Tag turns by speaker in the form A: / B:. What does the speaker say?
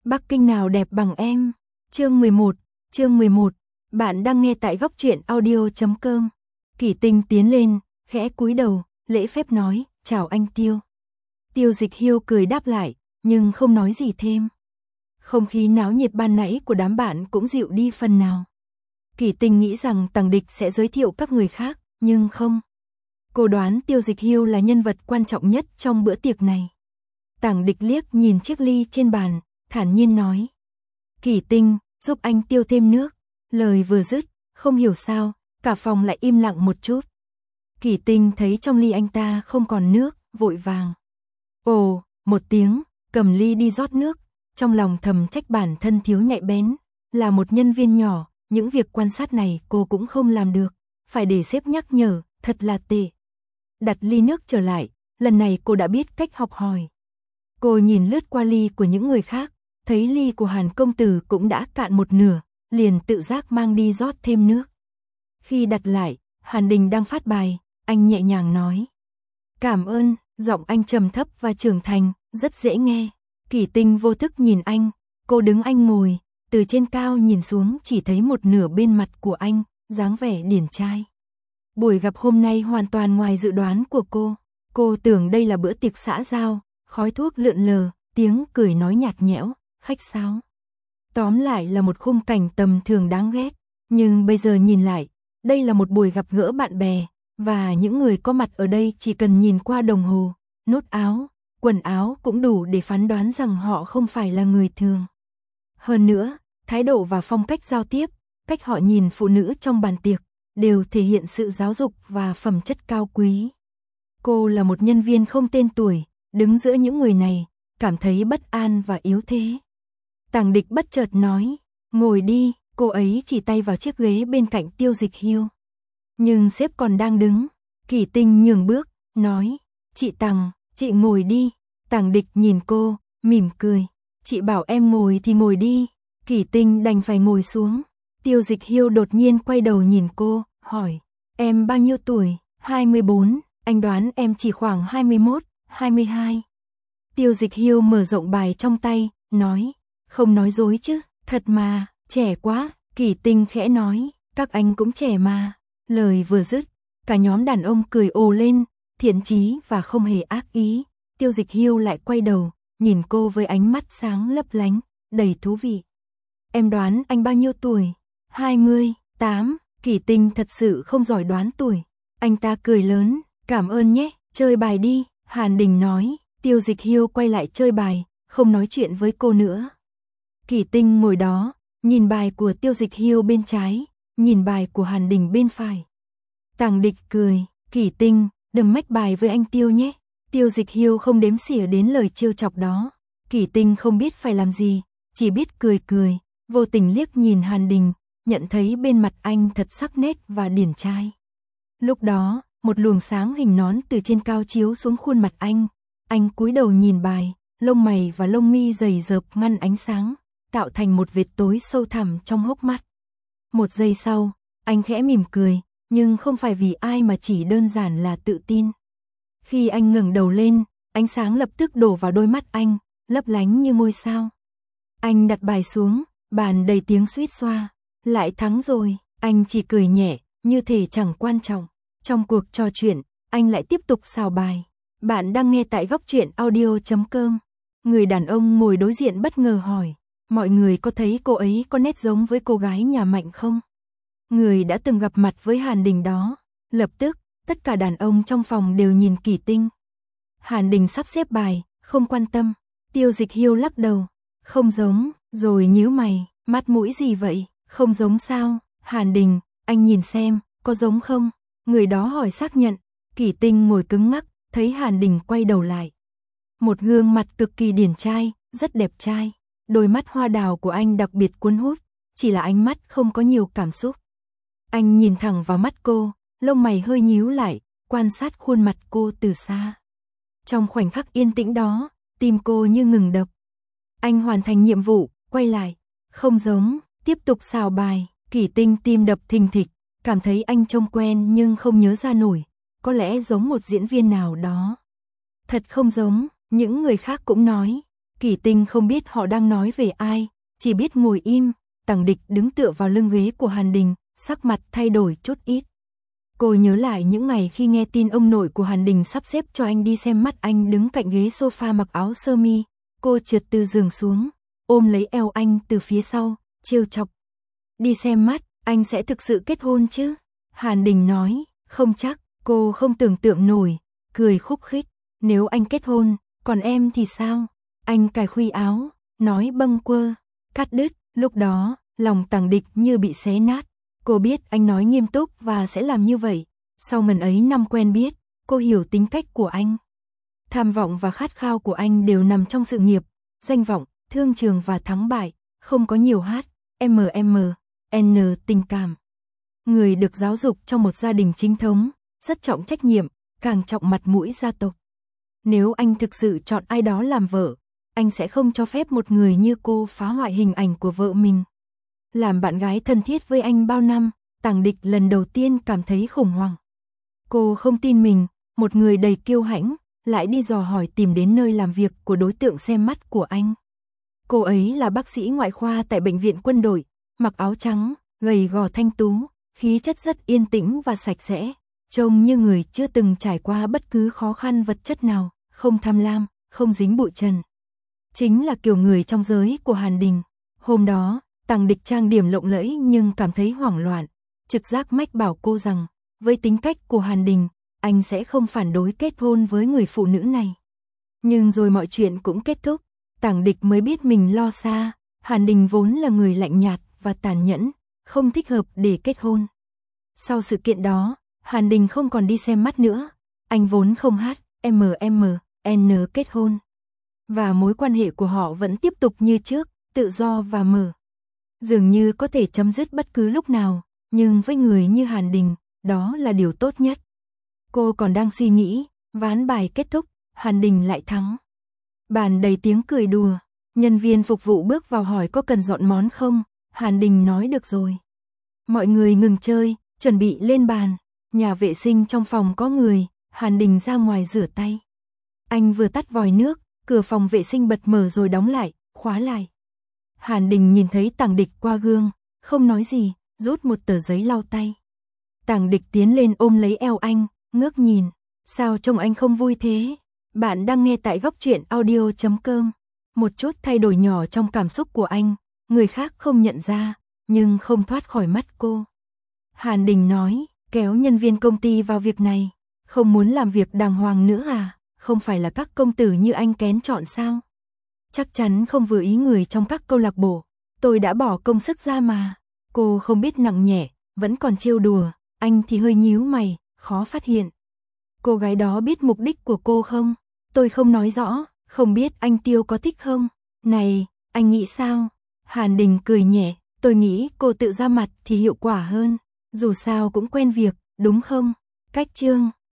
A: Bắc Kinh nào đẹp bằng em. Chương 11. Bạn đang nghe tại góc truyện audio.com. Kỷ Tinh tiến lên, khẽ cúi đầu, lễ phép nói, chào anh Tiêu. Tiêu Dịch Hiêu cười đáp lại, nhưng không nói gì thêm. Không khí náo nhiệt ban nãy của đám bạn cũng dịu đi phần nào. Kỷ Tinh nghĩ rằng Tằng Địch sẽ giới thiệu các người khác, nhưng không. Cô đoán Tiêu Dịch Hiêu là nhân vật quan trọng nhất trong bữa tiệc này. Tằng Địch liếc nhìn chiếc ly trên bàn, thản nhiên nói. Kỷ Tinh, giúp anh Tiêu thêm nước. Lời vừa dứt, không hiểu sao, cả phòng lại im lặng một chút. Kỷ Tinh thấy trong ly anh ta không còn nước, vội vàng. Ồ, một tiếng, cầm ly đi rót nước, trong lòng thầm trách bản thân thiếu nhạy bén. Là một nhân viên nhỏ, những việc quan sát này cô cũng không làm được, phải để sếp nhắc nhở, thật là tệ. Đặt ly nước trở lại, lần này cô đã biết cách học hỏi. Cô nhìn lướt qua ly của những người khác, thấy ly của Hàn công tử cũng đã cạn một nửa, liền tự giác mang đi rót thêm nước. Khi đặt lại, Hàn Đình đang phát bài, anh nhẹ nhàng nói. Cảm ơn, giọng anh trầm thấp và trưởng thành, rất dễ nghe. Kỷ Tinh vô thức nhìn anh, cô đứng anh ngồi, từ trên cao nhìn xuống chỉ thấy một nửa bên mặt của anh, dáng vẻ điển trai. Buổi gặp hôm nay hoàn toàn ngoài dự đoán của cô tưởng đây là bữa tiệc xã giao, khói thuốc lượn lờ, tiếng cười nói nhạt nhẽo, khách sáo. Tóm lại là một khung cảnh tầm thường đáng ghét, nhưng bây giờ nhìn lại, đây là một buổi gặp gỡ bạn bè, và những người có mặt ở đây chỉ cần nhìn qua đồng hồ, nốt áo, quần áo cũng đủ để phán đoán rằng họ không phải là người thường. Hơn nữa, thái độ và phong cách giao tiếp, cách họ nhìn phụ nữ trong bàn tiệc, đều thể hiện sự giáo dục và phẩm chất cao quý. Cô là một nhân viên không tên tuổi, đứng giữa những người này, cảm thấy bất an và yếu thế. Tằng Địch bất chợt nói, ngồi đi, cô ấy chỉ tay vào chiếc ghế bên cạnh Tiêu Dịch Hiêu. Nhưng sếp còn đang đứng, Kỷ Tinh nhường bước, nói, chị Tằng, chị ngồi đi. Tằng Địch nhìn cô, mỉm cười, chị bảo em ngồi thì ngồi đi. Kỷ Tinh đành phải ngồi xuống. Tiêu Dịch Hiêu đột nhiên quay đầu nhìn cô, hỏi, em bao nhiêu tuổi? 24, anh đoán em chỉ khoảng 21, 22. Tiêu Dịch Hiêu mở rộng bài trong tay, nói, không nói dối chứ, thật mà, trẻ quá. Kỷ Tinh khẽ nói, các anh cũng trẻ mà. Lời vừa dứt, cả nhóm đàn ông cười ồ lên, thiện chí và không hề ác ý. Tiêu Dịch Hiêu lại quay đầu, nhìn cô với ánh mắt sáng lấp lánh, đầy thú vị. Em đoán anh bao nhiêu tuổi? 28. Kỷ Tinh thật sự không giỏi đoán tuổi. Anh ta cười lớn, cảm ơn nhé, chơi bài đi. Hàn Đình nói. Tiêu Dịch Hiêu quay lại chơi bài, không nói chuyện với cô nữa. Kỷ Tinh ngồi đó, nhìn bài của Tiêu Dịch Hiêu bên trái, nhìn bài của Hàn Đình bên phải. Tằng Địch cười, Kỷ Tinh, đừng mách bài với anh Tiêu nhé. Tiêu Dịch Hiêu không đếm xỉa đến lời trêu chọc đó. Kỷ Tinh không biết phải làm gì, chỉ biết cười cười, vô tình liếc nhìn Hàn Đình, nhận thấy bên mặt anh thật sắc nét và điển trai. Lúc đó, một luồng sáng hình nón từ trên cao chiếu xuống khuôn mặt anh cúi đầu nhìn bài, lông mày và lông mi dày dợp ngăn ánh sáng, tạo thành một vệt tối sâu thẳm trong hốc mắt. Một giây sau, anh khẽ mỉm cười, nhưng không phải vì ai mà chỉ đơn giản là tự tin. Khi anh ngẩng đầu lên, ánh sáng lập tức đổ vào đôi mắt anh, lấp lánh như ngôi sao. Anh đặt bài xuống, bàn đầy tiếng suýt xoa, lại thắng rồi, anh chỉ cười nhẹ, như thể chẳng quan trọng. Trong cuộc trò chuyện, anh lại tiếp tục xào bài. Bạn đang nghe tại góc truyện audio.com. Người đàn ông ngồi đối diện bất ngờ hỏi, mọi người có thấy cô ấy có nét giống với cô gái nhà Mạnh không? Người đã từng gặp mặt với Hàn Đình đó. Lập tức, tất cả đàn ông trong phòng đều nhìn Kỷ Tinh. Hàn Đình sắp xếp bài, không quan tâm. Tiêu Dịch Hiêu lắc đầu, không giống, rồi nhíu mày, mắt mũi gì vậy, không giống sao? Hàn Đình, anh nhìn xem, có giống không? Người đó hỏi xác nhận. Kỷ Tinh ngồi cứng ngắc, thấy Hàn Đình quay đầu lại. Một gương mặt cực kỳ điển trai, rất đẹp trai. Đôi mắt hoa đào của anh đặc biệt cuốn hút, chỉ là ánh mắt không có nhiều cảm xúc. Anh nhìn thẳng vào mắt cô, lông mày hơi nhíu lại, quan sát khuôn mặt cô từ xa. Trong khoảnh khắc yên tĩnh đó, tim cô như ngừng đập. Anh hoàn thành nhiệm vụ, quay lại, không giống, tiếp tục xào bài. Kỷ Tinh tim đập thình thịch, cảm thấy anh trông quen nhưng không nhớ ra nổi, có lẽ giống một diễn viên nào đó. Thật không giống, những người khác cũng nói. Kỷ Tinh không biết họ đang nói về ai, chỉ biết ngồi im. Tằng Địch đứng tựa vào lưng ghế của Hàn Đình, sắc mặt thay đổi chút ít. Cô nhớ lại những ngày khi nghe tin ông nội của Hàn Đình sắp xếp cho anh đi xem mắt, anh đứng cạnh ghế sofa mặc áo sơ mi. Cô trượt từ giường xuống, ôm lấy eo anh từ phía sau, trêu chọc. Đi xem mắt, anh sẽ thực sự kết hôn chứ? Hàn Đình nói, không chắc. Cô không tưởng tượng nổi, cười khúc khích. Nếu anh kết hôn, còn em thì sao? Anh cài khuy áo, nói bâng quơ, cắt đứt. Lúc đó, lòng Tằng Địch như bị xé nát. Cô biết anh nói nghiêm túc và sẽ làm như vậy. Sau ngần ấy năm quen biết, cô hiểu tính cách của anh. Tham vọng và khát khao của anh đều nằm trong sự nghiệp, danh vọng, thương trường và thắng bại, không có nhiều N tình cảm. Người được giáo dục trong một gia đình chính thống, rất trọng trách nhiệm, càng trọng mặt mũi gia tộc. Nếu anh thực sự chọn ai đó làm vợ, anh sẽ không cho phép một người như cô phá hoại hình ảnh của vợ mình. Làm bạn gái thân thiết với anh bao năm, Tằng Địch lần đầu tiên cảm thấy khủng hoảng. Cô không tin mình, một người đầy kiêu hãnh, lại đi dò hỏi tìm đến nơi làm việc của đối tượng xem mắt của anh. Cô ấy là bác sĩ ngoại khoa tại bệnh viện quân đội, mặc áo trắng, gầy gò thanh tú, khí chất rất yên tĩnh và sạch sẽ, trông như người chưa từng trải qua bất cứ khó khăn vật chất nào, không tham lam, không dính bụi trần. Chính là kiểu người trong giới của Hàn Đình. Hôm đó, Tằng Địch trang điểm lộng lẫy nhưng cảm thấy hoảng loạn. Trực giác mách bảo cô rằng, với tính cách của Hàn Đình, anh sẽ không phản đối kết hôn với người phụ nữ này. Nhưng rồi mọi chuyện cũng kết thúc. Tằng Địch mới biết mình lo xa. Hàn Đình vốn là người lạnh nhạt và tàn nhẫn, không thích hợp để kết hôn. Sau sự kiện đó, Hàn Đình không còn đi xem mắt nữa. Anh vốn không N kết hôn. Và mối quan hệ của họ vẫn tiếp tục như trước, tự do và mở. Dường như có thể chấm dứt bất cứ lúc nào, nhưng với người như Hàn Đình, đó là điều tốt nhất. Cô còn đang suy nghĩ, ván bài kết thúc, Hàn Đình lại thắng. Bàn đầy tiếng cười đùa, nhân viên phục vụ bước vào hỏi có cần dọn món không, Hàn Đình nói được rồi. Mọi người ngừng chơi, chuẩn bị lên bàn, nhà vệ sinh trong phòng có người, Hàn Đình ra ngoài rửa tay. Anh vừa tắt vòi nước, cửa phòng vệ sinh bật mở rồi đóng lại, khóa lại. Hàn Đình nhìn thấy Tằng Địch qua gương, không nói gì, rút một tờ giấy lau tay. Tằng Địch tiến lên ôm lấy eo anh, ngước nhìn, sao trông anh không vui thế? Bạn đang nghe tại Góc Truyện Audio.com. Một chút thay đổi nhỏ trong cảm xúc của anh, người khác không nhận ra, nhưng không thoát khỏi mắt cô. Hàn Đình nói, kéo nhân viên công ty vào việc này, không muốn làm việc đàng hoàng nữa à? Không phải là các công tử như anh kén chọn sao? Chắc chắn không vừa ý người trong các câu lạc bộ, tôi đã bỏ công sức ra mà. Cô không biết nặng nhẹ, vẫn còn trêu đùa, anh thì hơi nhíu mày, khó phát hiện. Cô gái đó biết mục đích của cô không? Tôi không nói rõ, không biết anh Tiêu có thích không? Này, anh nghĩ sao? Hàn Đình cười nhẹ, tôi nghĩ cô tự ra mặt thì hiệu quả hơn. Dù sao cũng quen việc, đúng không? Cách chương